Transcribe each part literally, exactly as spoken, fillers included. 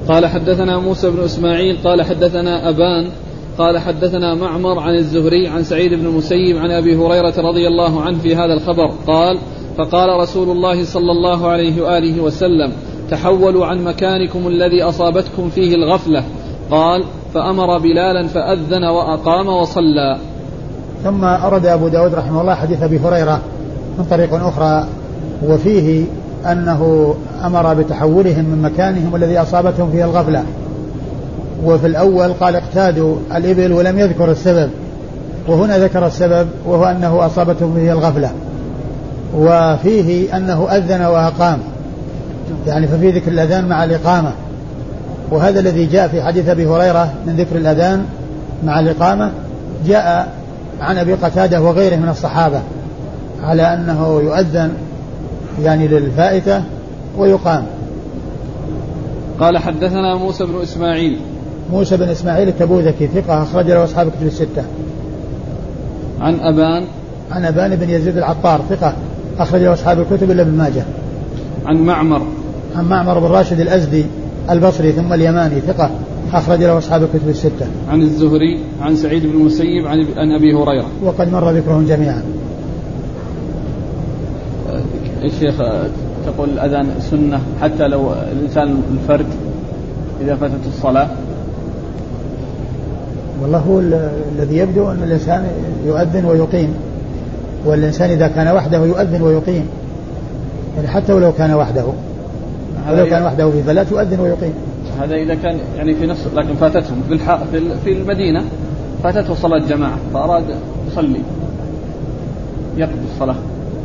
قال حدثنا موسى بن إسماعيل قال حدثنا أبان قال حدثنا معمر عن الزهري عن سعيد بن المسيب عن أبي هريرة رضي الله عنه في هذا الخبر قال فقال رسول الله صلى الله عليه وآله وسلم تحولوا عن مكانكم الذي أصابتكم فيه الغفلة. قال فأمر بلالا فأذن وأقام وصلى. ثم أرد أبو داود رحمه الله حديث أبي هريرة من طريق أخرى وفيه أنه أمر بتحولهم من مكانهم الذي أصابتهم فيه الغفلة. وفي الأول قال اقتادوا الإبل ولم يذكر السبب، وهنا ذكر السبب وهو أنه أصابتهم فيه الغفلة. وفيه أنه أذن وأقام، يعني ففي ذكر الأذان مع الإقامة، وهذا الذي جاء في حديث أبي هريرة من ذكر الأذان مع الإقامة جاء عن أبي قتادة وغيره من الصحابة على أنه يؤذن يعني للفائتة ويقام. قال حدثنا موسى بن إسماعيل موسى بن إسماعيل التبوذكي ثقة أخرج له أصحاب الكتب الستة. عن أبان عن أبان بن يزيد العطار ثقة أخرج له أصحاب الكتب إلا ابن ماجه. عن معمر عن معمر بن راشد الأزدي البصري ثم اليماني ثقة أخرج له أصحاب الكتب الستة. عن الزهري عن سعيد بن المسيب عن أبي هريرة وقد مر ذكرهم جميعا. الشيخ تقول الأذان سنة حتى لو الإنسان الفرد إذا فاتت الصلاة؟ والله هو الذي يبدو أن الإنسان يؤذن ويقيم، والإنسان إذا كان وحده يؤذن ويقيم، يعني حتى ولو كان وحده ولو كان وحده في فلا تؤذن ويقيم. هذا إذا كان يعني في نفس، لكن فاتتهم في المدينة فاتته صلاة جماعة فأراد يصلي يقضي الصلاة،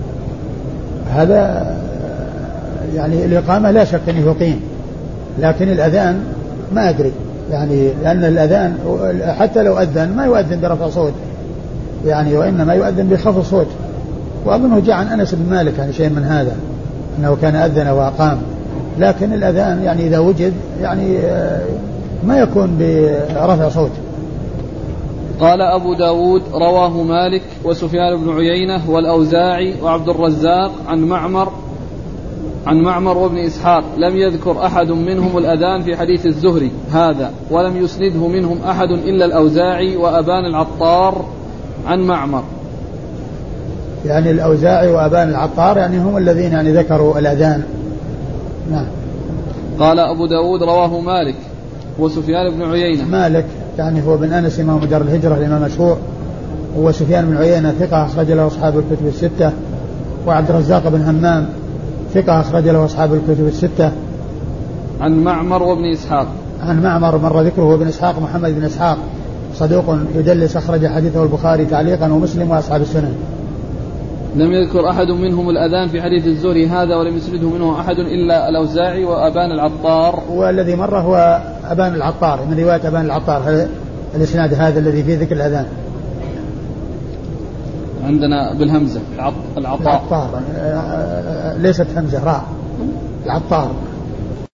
هذا يعني الإقامة لا شك أنه يقيم، لكن الأذان ما أدري، يعني لأن الأذان حتى لو أذن ما يؤذن برفع صوت يعني، وإنما يؤذن بخفض صوت. وأظنه جاء عن أنس بن مالك يعني شيء من هذا أنه كان أذن وأقام، لكن الأذان يعني إذا وجد يعني ما يكون برفع صوت. قال أبو داود رواه مالك وسفيان بن عيينة والأوزاعي وعبد الرزاق عن معمر عن معمر وابن إسحاق، لم يذكر أحد منهم الأذان في حديث الزهري هذا، ولم يسنده منهم أحد إلا الأوزاعي وأبان العطار عن معمر. يعني الأوزاعي وأبان العطار يعني هم الذين يعني ذكروا الأذان. نعم. قال أبو داود رواه مالك وسفيان بن عيينة. مالك يعني هو بن أنس إمام دار الهجرة الإمام مشهور، وسفيان بن عيينة ثقة أخرج له أصحاب الكتب الستة، وعبد الرزاق بن همام ثقة أخرج له أصحاب الكتب الستة. عن معمر وابن إسحاق. عن معمر مر ذكره وابن إسحاق محمد بن إسحاق صدوق يدلس أخرج حديثه البخاري تعليقا ومسلم وأصحاب السنن. لم يذكر أحد منهم الأذان في حديث الزهري هذا، ولم يسنده منه أحد إلا الأوزاعي وأبان العطار. والذي مر هو أبان العطار من رواية أبان العطار الإسناد هذا الذي فيه ذكر الأذان. عندنا بالهمزة العطار. العطار ليست همزة راء العطار.